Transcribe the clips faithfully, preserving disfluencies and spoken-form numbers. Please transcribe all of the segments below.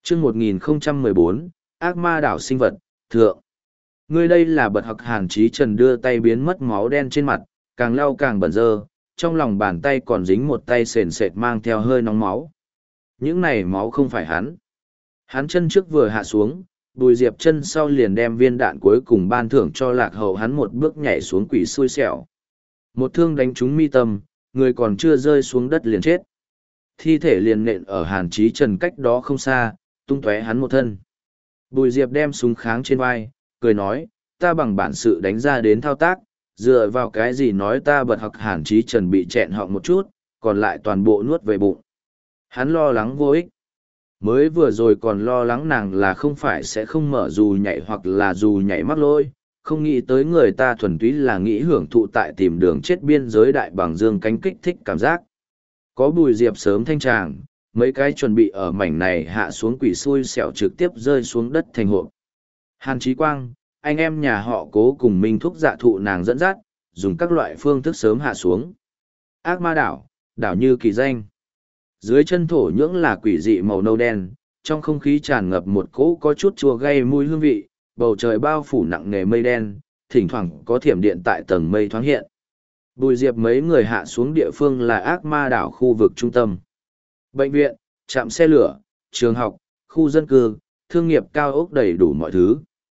chương một nghìn không trăm mười bốn, ác ma đảo sinh vật, thượng. Ngươi đây là bật học Hàn Chí Trần đưa tay biến mất máu đen trên mặt, càng lau càng bẩn dơ, trong lòng bàn tay còn dính một tay sền sệt mang theo hơi nóng máu. Những này máu không phải hắn. Hắn chân trước vừa hạ xuống, Bùi Diệp chân sau liền đem viên đạn cuối cùng ban thưởng cho Lạc Hậu, hắn một bước nhảy xuống quỷ xui xẻo. Một thương đánh trúng mi tâm, người còn chưa rơi xuống đất liền chết. Thi thể liền nện ở Hàn Chí Trần cách đó không xa, tung tóe hắn một thân. Bùi Diệp đem súng kháng trên vai, cười nói, ta bằng bản sự đánh ra đến thao tác, dựa vào cái gì nói ta bật học Hàn Chí Trần bị chẹn họng một chút, còn lại toàn bộ nuốt về bụng. Hắn lo lắng vô ích. Mới vừa rồi còn lo lắng nàng là không phải sẽ không mở dù nhảy hoặc là dù nhảy mắc lỗi, không nghĩ tới người ta thuần túy là nghĩ hưởng thụ tại tìm đường chết biên giới đại bằng dương cánh kích thích cảm giác. Có Bùi Diệp sớm thanh tràng, mấy cái chuẩn bị ở mảnh này hạ xuống quỷ xui xẻo trực tiếp rơi xuống đất thành hộp. Hàn Chí Quang, anh em nhà họ Cố cùng Minh Thúc dạ thụ nàng dẫn dắt, dùng các loại phương thức sớm hạ xuống. Ác ma đảo, đảo như kỳ danh. Dưới chân thổ nhưỡng là quỷ dị màu nâu đen, trong không khí tràn ngập một cỗ có chút chua gây mùi hương vị, bầu trời bao phủ nặng nề mây đen, thỉnh thoảng có thiểm điện tại tầng mây thoáng hiện. Bùi Diệp mấy người hạ xuống địa phương là ác ma đảo khu vực trung tâm. Bệnh viện, trạm xe lửa, trường học, khu dân cư, thương nghiệp cao ốc đầy đủ mọi thứ.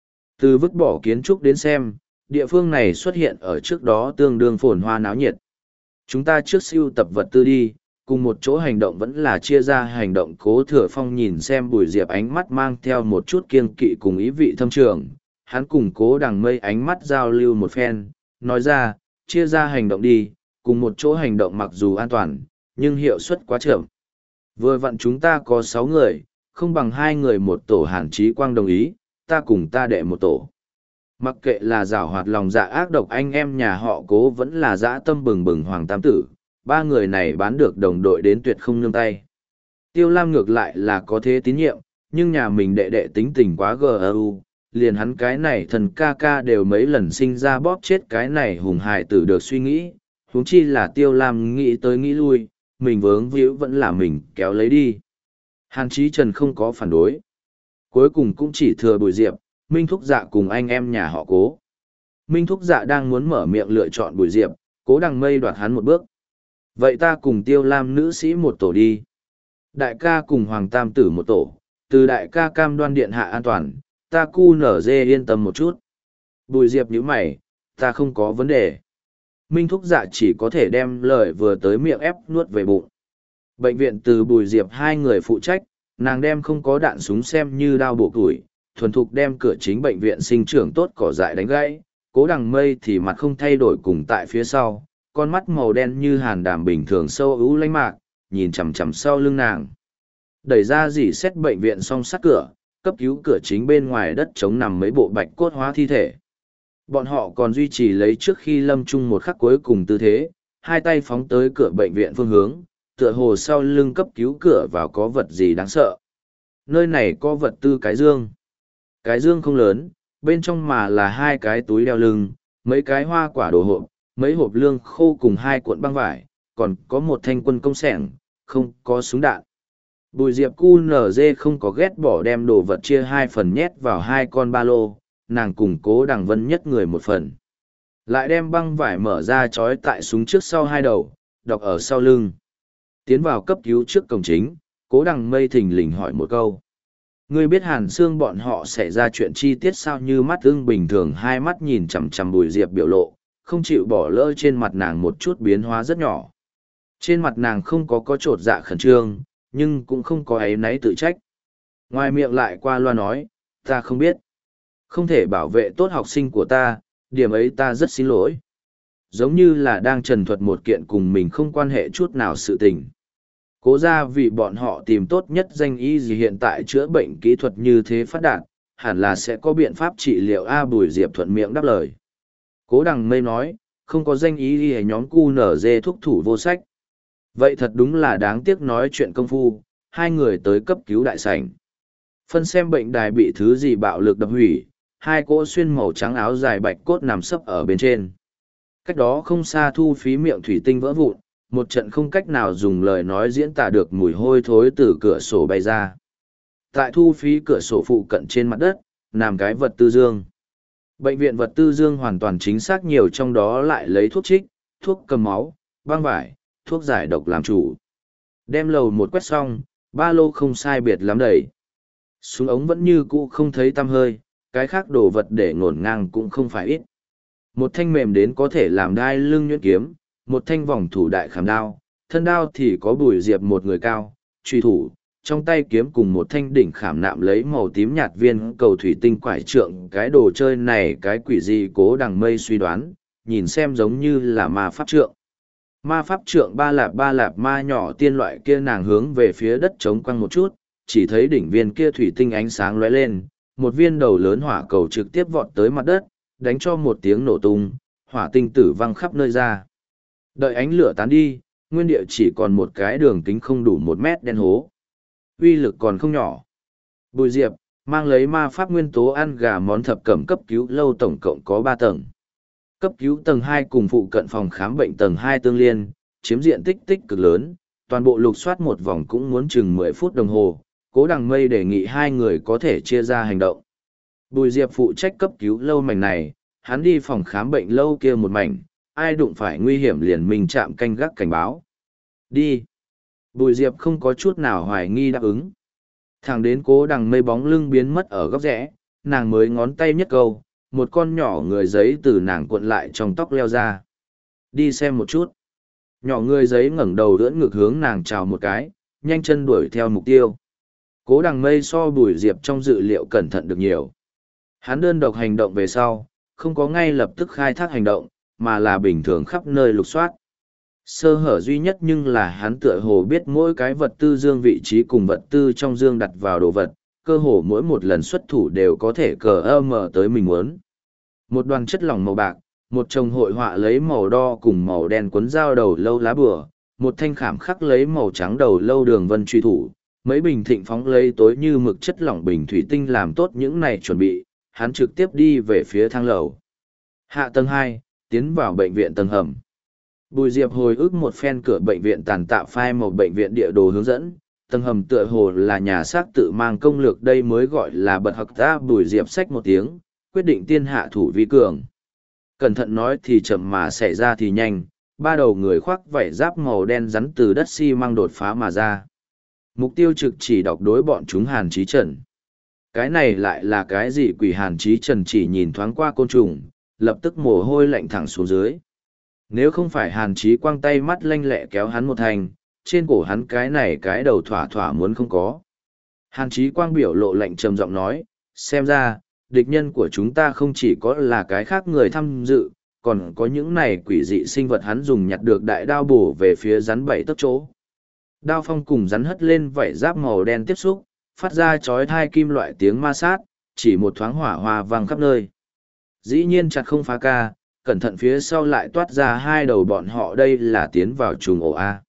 Từ vứt bỏ kiến trúc đến xem, địa phương này xuất hiện ở trước đó tương đương phồn hoa náo nhiệt. Chúng ta trước siêu tập vật tư đi, cùng một chỗ hành động vẫn là chia ra hành động. Cố Thừa Phong nhìn xem Bùi Diệp ánh mắt mang theo một chút kiêng kỵ cùng ý vị thâm trường. Hắn cùng Cố Đằng Mây ánh mắt giao lưu một phen, nói ra, chia ra hành động đi, cùng một chỗ hành động mặc dù an toàn, nhưng hiệu suất quá chậm. Vừa vặn chúng ta có sáu người, không bằng hai người một tổ. Hàn Chí Quang đồng ý, ta cùng ta đệ một tổ. Mặc kệ là giảo hoạt lòng dạ ác độc anh em nhà họ Cố vẫn là dã tâm bừng bừng Hoàng Tam Tử, ba người này bán được đồng đội đến tuyệt không nương tay. Tiêu Lam ngược lại là có thế tín nhiệm, nhưng nhà mình đệ đệ tính tình quá gờ, liền hắn cái này thần ca ca đều mấy lần sinh ra bóp chết cái này hùng hài tử được suy nghĩ, huống chi là Tiêu Lam nghĩ tới nghĩ lui, mình vướng víu vẫn là mình kéo lấy đi. Hàn Chí Trần không có phản đối. Cuối cùng cũng chỉ thừa Bùi Diệp, Minh Thúc Dạ cùng anh em nhà họ Cố. Minh Thúc Dạ đang muốn mở miệng lựa chọn Bùi Diệp, Cố Đằng Mây đoạt hắn một bước. Vậy ta cùng Tiêu Lam nữ sĩ một tổ đi. Đại ca cùng Hoàng Tam Tử một tổ, từ đại ca cam đoan điện hạ an toàn, ta cu nở dê yên tâm một chút. Bùi Diệp nhíu mày, ta không có vấn đề. Minh Thúc Dạ chỉ có thể đem lời vừa tới miệng ép nuốt về bụng. Bệnh viện từ Bùi Diệp hai người phụ trách, nàng đem không có đạn súng xem như đao bổ củi, thuần thục đem cửa chính bệnh viện sinh trưởng tốt cỏ dại đánh gãy. Cố Đằng Mây thì mặt không thay đổi cùng tại phía sau, con mắt màu đen như hàn đàm bình thường sâu ưu lánh mạc, nhìn chằm chằm sau lưng nàng. Đẩy ra dỉ xét bệnh viện song sắt cửa, cấp cứu cửa chính bên ngoài đất trống nằm mấy bộ bạch cốt hóa thi thể. Bọn họ còn duy trì lấy trước khi lâm chung một khắc cuối cùng tư thế, hai tay phóng tới cửa bệnh viện phương hướng, tựa hồ sau lưng cấp cứu cửa vào có vật gì đáng sợ. Nơi này có vật tư cái dương. Cái dương không lớn, bên trong mà là hai cái túi đeo lưng, mấy cái hoa quả đồ hộp, mấy hộp lương khô cùng hai cuộn băng vải, còn có một thanh quân công sẻng, không có súng đạn. Bùi Diệp cu nở dê không có ghét bỏ đem đồ vật chia hai phần nhét vào hai con ba lô, nàng cùng Cố Đằng Vân nhất người một phần. Lại đem băng vải mở ra trói tại súng trước sau hai đầu, đọc ở sau lưng. Tiến vào cấp cứu trước cổng chính, Cố Đằng Mây thình lình hỏi một câu. Ngươi biết Hàn Sương bọn họ xảy ra chuyện chi tiết sao? Như mắt ưng bình thường hai mắt nhìn chằm chằm Bùi Diệp biểu lộ, không chịu bỏ lỡ trên mặt nàng một chút biến hóa rất nhỏ. Trên mặt nàng không có có trột dạ khẩn trương, nhưng cũng không có áy náy tự trách. Ngoài miệng lại qua loa nói, ta không biết. Không thể bảo vệ tốt học sinh của ta, điểm ấy ta rất xin lỗi. Giống như là đang trần thuật một kiện cùng mình không quan hệ chút nào sự tình. Cố ra vì bọn họ tìm tốt nhất danh y gì hiện tại chữa bệnh kỹ thuật như thế phát đạt, hẳn là sẽ có biện pháp trị liệu. A Bùi Diệp thuận miệng đáp lời. Cố Đằng Mây nói, không có danh y gì nhóm cu nở dê thúc thủ vô sách. Vậy thật đúng là đáng tiếc. Nói chuyện công phu, hai người tới cấp cứu đại sảnh. Phân xem bệnh đài bị thứ gì bạo lực đập hủy, hai cỗ xuyên màu trắng áo dài bạch cốt nằm sấp ở bên trên. Cách đó không xa thu phí miệng thủy tinh vỡ vụn, một trận không cách nào dùng lời nói diễn tả được mùi hôi thối từ cửa sổ bay ra. Tại thu phí cửa sổ phụ cận trên mặt đất, nằm cái vật tư dương. Bệnh viện vật tư dương hoàn toàn chính xác, nhiều trong đó lại lấy thuốc trích, thuốc cầm máu, băng vải, thuốc giải độc làm chủ. Đem lầu một quét xong, ba lô không sai biệt lắm đầy. Súng ống vẫn như cũ không thấy tăm hơi, cái khác đồ vật để ngổn ngang cũng không phải ít. Một thanh mềm đến có thể làm đai lưng nhuyễn kiếm, một thanh vòng thủ đại khảm đao, thân đao thì có Bùi Diệp một người cao, truy thủ, trong tay kiếm cùng một thanh đỉnh khảm nạm lấy màu tím nhạt viên cầu thủy tinh quải trượng. Cái đồ chơi này cái quỷ gì Cố Đằng Mây suy đoán, nhìn xem giống như là ma pháp trượng. Ma pháp trượng ba lạp ba lạp ma nhỏ tiên loại kia, nàng hướng về phía đất trống quăng một chút, chỉ thấy đỉnh viên kia thủy tinh ánh sáng lóe lên, một viên đầu lớn hỏa cầu trực tiếp vọt tới mặt đất, đánh cho một tiếng nổ tung, hỏa tinh tử văng khắp nơi ra. Đợi ánh lửa tán đi, nguyên địa chỉ còn một cái đường kính không đủ một mét đen hố. Uy lực còn không nhỏ. Bùi Diệp mang lấy ma pháp nguyên tố ăn gà món thập cẩm cấp cứu lâu tổng cộng có ba tầng. Cấp cứu tầng hai cùng phụ cận phòng khám bệnh tầng hai tương liên, chiếm diện tích tích cực lớn, toàn bộ lục soát một vòng cũng muốn chừng mười phút đồng hồ. Cố Đằng Mây đề nghị hai người có thể chia ra hành động. Bùi Diệp phụ trách cấp cứu lâu mảnh này, hắn đi phòng khám bệnh lâu kia một mảnh, ai đụng phải nguy hiểm liền mình chạm canh gác cảnh báo. Đi. Bùi Diệp không có chút nào hoài nghi đáp ứng. Thẳng đến Cố Đằng Mây bóng lưng biến mất ở góc rẽ, nàng mới ngón tay nhất câu, một con nhỏ người giấy từ nàng cuộn lại trong tóc leo ra. Đi xem một chút. Nhỏ người giấy ngẩng đầu đỡ ngược hướng nàng chào một cái, nhanh chân đuổi theo mục tiêu. Cố Đằng Mây so Bùi Diệp trong dự liệu cẩn thận được nhiều. Hắn đơn độc hành động về sau, không có ngay lập tức khai thác hành động, mà là bình thường khắp nơi lục soát. Sơ hở duy nhất nhưng là hắn tựa hồ biết mỗi cái vật tư dương vị trí cùng vật tư trong dương đặt vào đồ vật, cơ hồ mỗi một lần xuất thủ đều có thể cờ ơ mở tới mình muốn. Một đoàn chất lỏng màu bạc, một chồng hội họa lấy màu đo cùng màu đen cuốn dao đầu lâu lá bùa, một thanh khảm khắc lấy màu trắng đầu lâu đường vân truy thủ, mấy bình thịnh phóng lấy tối như mực chất lỏng bình thủy tinh làm tốt những này chuẩn bị, hắn trực tiếp đi về phía thang lầu. Hạ tầng hai, tiến vào bệnh viện tầng hầm. Bùi Diệp hồi ức một phen cửa bệnh viện tàn tạ phai một bệnh viện địa đồ hướng dẫn, tầng hầm tựa hồ là nhà xác tự mang công lược, đây mới gọi là bật học ta. Bùi Diệp xách một tiếng, quyết định tiên hạ thủ vi cường. Cẩn thận nói thì chậm mà xảy ra thì nhanh, ba đầu người khoác vảy giáp màu đen rắn từ đất xi măng đột phá mà ra. Mục tiêu trực chỉ đọc đối bọn chúng Hàn Chí Trần. Cái này lại là cái gì? Quỷ Hàn Chí Trần chỉ nhìn thoáng qua côn trùng, lập tức mồ hôi lạnh thẳng xuống dưới. Nếu không phải Hàn Chí quang tay mắt lanh lẹ kéo hắn một thành, trên cổ hắn cái này cái đầu thỏa thỏa muốn không có. Hàn Chí quang biểu lộ lạnh trầm giọng nói, xem ra, địch nhân của chúng ta không chỉ có là cái khác người tham dự, còn có những này quỷ dị sinh vật. Hắn dùng nhặt được đại đao bổ về phía rắn bảy tấc chỗ. Đao phong cùng rắn hất lên vảy giáp màu đen tiếp xúc, phát ra chói tai kim loại tiếng ma sát, chỉ một thoáng hỏa hoa vang khắp nơi. Dĩ nhiên chặt không phá ca, cẩn thận phía sau lại toát ra hai đầu bọn họ, đây là tiến vào trùng ổ A.